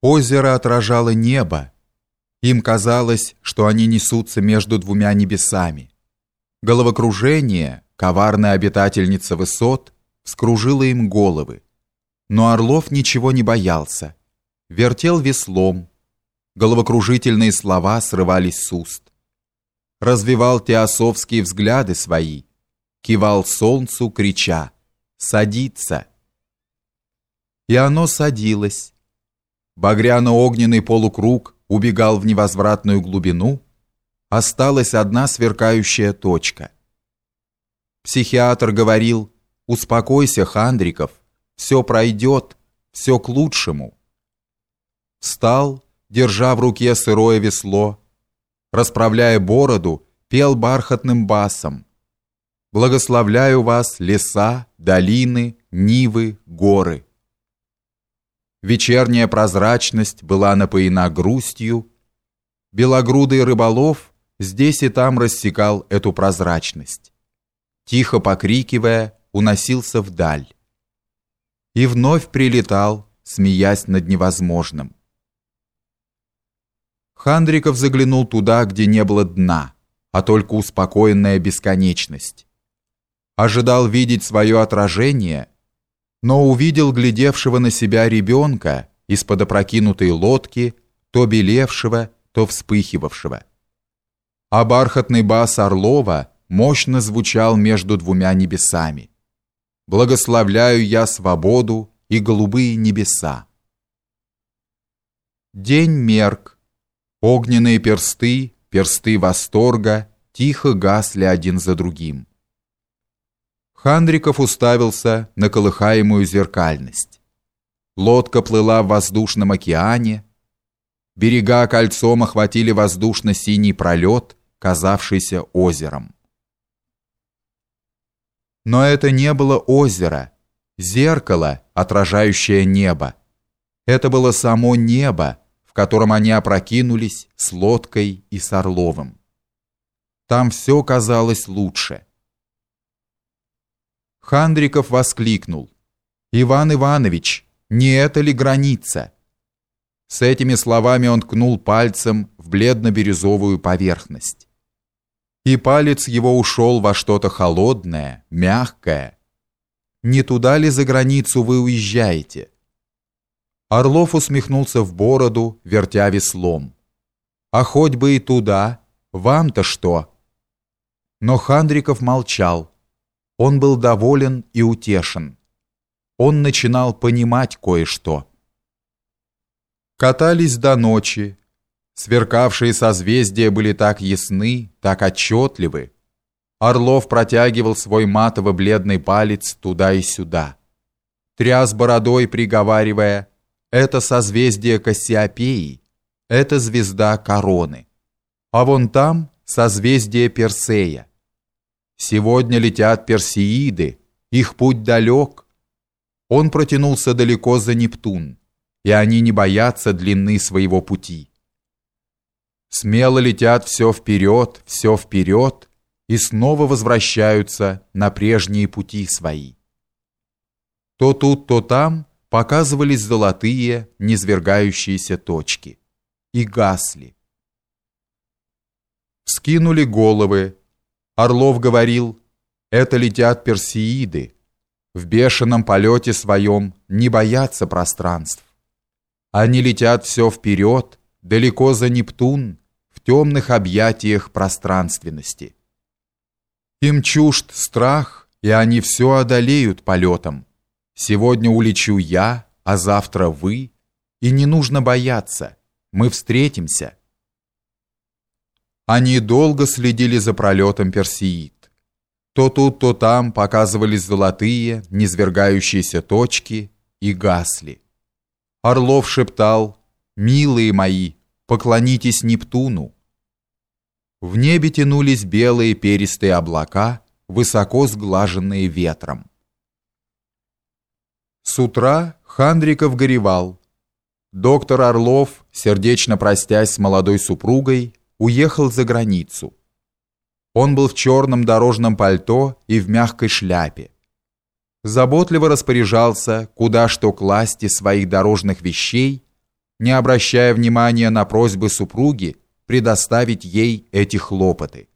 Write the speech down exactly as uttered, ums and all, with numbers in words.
Озеро отражало небо. Им казалось, что они несутся между двумя небесами. Головокружение, коварная обитательница высот, вскружила им головы. Но Орлов ничего не боялся. Вертел веслом. Головокружительные слова срывались с уст. Развивал теософские взгляды свои. Кивал солнцу, крича: «Садиться!» И оно садилось. Багряно-огненный полукруг убегал в невозвратную глубину. Осталась одна сверкающая точка. Психиатр говорил: «Успокойся, Хандриков, все пройдет, все к лучшему». Встал, держа в руке сырое весло, расправляя бороду, пел бархатным басом: «Благословляю вас, леса, долины, нивы, горы». Вечерняя прозрачность была напоена грустью. Белогрудый рыболов здесь и там рассекал эту прозрачность. Тихо покрикивая, уносился вдаль. И вновь прилетал, смеясь над невозможным. Хандриков заглянул туда, где не было дна, а только успокоенная бесконечность. Ожидал видеть свое отражение, но увидел глядевшего на себя ребенка из-под опрокинутой лодки, то белевшего, то вспыхивавшего. А бархатный бас Орлова мощно звучал между двумя небесами: «Благословляю я свободу и голубые небеса». День мерк. Огненные персты, персты восторга тихо гасли один за другим. Хандриков уставился на колыхаемую зеркальность. Лодка плыла в воздушном океане. Берега кольцом охватили воздушно-синий пролет, казавшийся озером. Но это не было озеро, зеркало, отражающее небо. Это было само небо, в котором они опрокинулись с лодкой и с Орловым. Там все казалось лучше. Хандриков воскликнул: «Иван Иванович, не это ли граница?» С этими словами он ткнул пальцем в бледно-бирюзовую поверхность. И палец его ушел во что-то холодное, мягкое. «Не туда ли за границу вы уезжаете?» Орлов усмехнулся в бороду, вертя веслом. «А хоть бы и туда, вам-то что?» Но Хандриков молчал. Он был доволен и утешен. Он начинал понимать кое-что. Катались до ночи. Сверкавшие созвездия были так ясны, так отчетливы. Орлов протягивал свой матово-бледный палец туда и сюда. Тряс бородой, приговаривая: «Это созвездие Кассиопеи, это звезда Короны. А вон там созвездие Персея. Сегодня летят Персеиды, их путь далек». Он протянулся далеко за Нептун, и они не боятся длины своего пути. Смело летят все вперед, все вперед, и снова возвращаются на прежние пути свои. То тут, то там показывались золотые, низвергающиеся точки, и гасли. Вскинули головы. Орлов говорил: «Это летят Персеиды. В бешеном полете своем не боятся пространств. Они летят все вперед, далеко за Нептун, в темных объятиях пространственности. Им чужд страх, и они все одолеют полетом. Сегодня улечу я, а завтра вы, и не нужно бояться, мы встретимся». Они долго следили за пролетом Персеид. То тут, то там показывались золотые, низвергающиеся точки, и гасли. Орлов шептал: «Милые мои, поклонитесь Нептуну». В небе тянулись белые перистые облака, высоко сглаженные ветром. С утра Хандриков горевал. Доктор Орлов, сердечно простясь с молодой супругой, уехал за границу. Он был в черном дорожном пальто и в мягкой шляпе. Заботливо распоряжался, куда что класть из своих дорожных вещей, не обращая внимания на просьбы супруги предоставить ей эти хлопоты.